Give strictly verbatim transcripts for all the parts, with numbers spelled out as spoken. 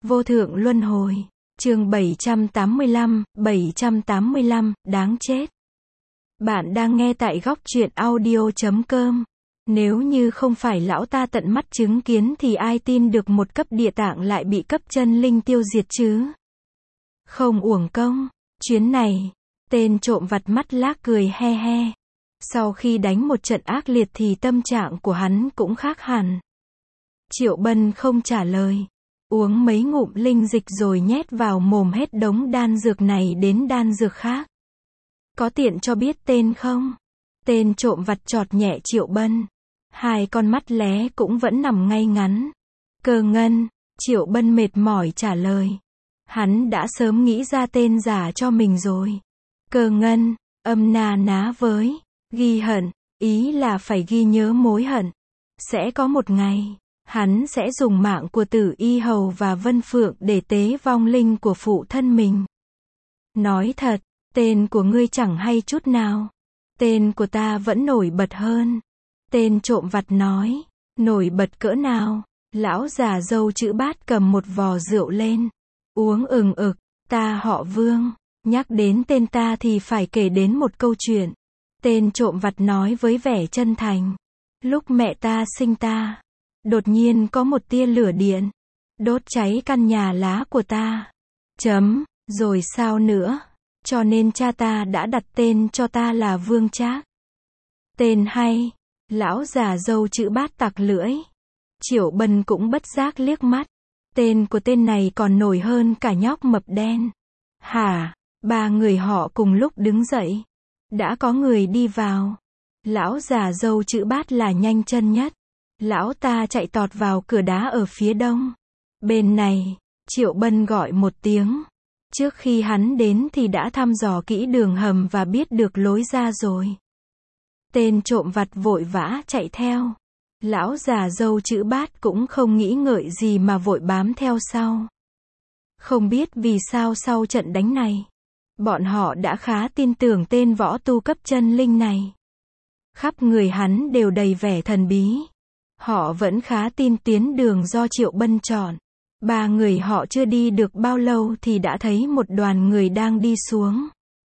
Vô thượng luân hồi. Chương bảy trăm tám mươi lăm, bảy trăm tám mươi lăm, đáng chết. Bạn đang nghe tại góc truyện audio chấm com. Nếu như không phải lão ta tận mắt chứng kiến thì ai tin được một cấp địa tạng lại bị cấp chân linh tiêu diệt chứ? Không uổng công. Chuyến này, tên trộm vặt mắt lác cười he he. Sau khi đánh một trận ác liệt thì tâm trạng của hắn cũng khác hẳn. Triệu Bân không trả lời. Uống mấy ngụm linh dịch rồi nhét vào mồm hết đống đan dược này đến đan dược khác. Có tiện cho biết tên không? Tên trộm vặt chọt nhẹ Triệu Bân. Hai con mắt lé cũng vẫn nằm ngay ngắn. Cơ Ngân. Triệu Bân mệt mỏi trả lời. Hắn đã sớm nghĩ ra tên giả cho mình rồi. Cơ Ngân. Âm na ná với. Ghi hận. Ý là phải ghi nhớ mối hận. Sẽ có một ngày, hắn sẽ dùng mạng của Tử Y Hầu và Vân Phượng để tế vong linh của phụ thân mình. Nói thật, tên của ngươi chẳng hay chút nào. Tên của ta vẫn nổi bật hơn. Tên trộm vặt nói. Nổi bật cỡ nào? Lão già râu chữ Bát cầm một vò rượu lên. Uống ừng ực. Ta họ Vương. Nhắc đến tên ta thì phải kể đến một câu chuyện. Tên trộm vặt nói với vẻ chân thành. Lúc mẹ ta sinh ta, đột nhiên có một tia lửa điện, đốt cháy căn nhà lá của ta. Chấm, rồi sao nữa? Cho nên cha ta đã đặt tên cho ta là Vương Trác. Tên hay. Lão già râu chữ Bát tặc lưỡi. Triệu Bân cũng bất giác liếc mắt. Tên của tên này còn nổi hơn cả nhóc mập đen. Hả? Ba người họ cùng lúc đứng dậy. Đã có người đi vào. Lão già râu chữ Bát là nhanh chân nhất. Lão ta chạy tọt vào cửa đá ở phía đông. Bên này, Triệu Bân gọi một tiếng. Trước khi hắn đến thì đã thăm dò kỹ đường hầm và biết được lối ra rồi. Tên trộm vặt vội vã chạy theo. Lão già râu chữ Bát cũng không nghĩ ngợi gì mà vội bám theo sau. Không biết vì sao sau trận đánh này, bọn họ đã khá tin tưởng tên võ tu cấp chân linh này. Khắp người hắn đều đầy vẻ thần bí. Họ vẫn khá tin tuyến đường do Triệu Bân chọn. Ba người họ chưa đi được bao lâu thì đã thấy một đoàn người đang đi xuống.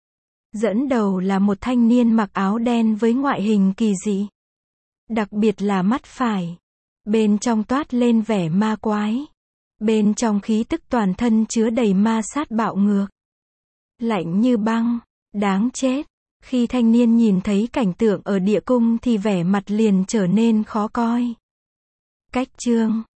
Dẫn đầu là một thanh niên mặc áo đen với ngoại hình kỳ dị. Đặc biệt là mắt phải. Bên trong toát lên vẻ ma quái. Bên trong khí tức toàn thân chứa đầy ma sát bạo ngược. Lạnh như băng. Đáng chết. Khi thanh niên nhìn thấy cảnh tượng ở địa cung thì vẻ mặt liền trở nên khó coi. Cách chương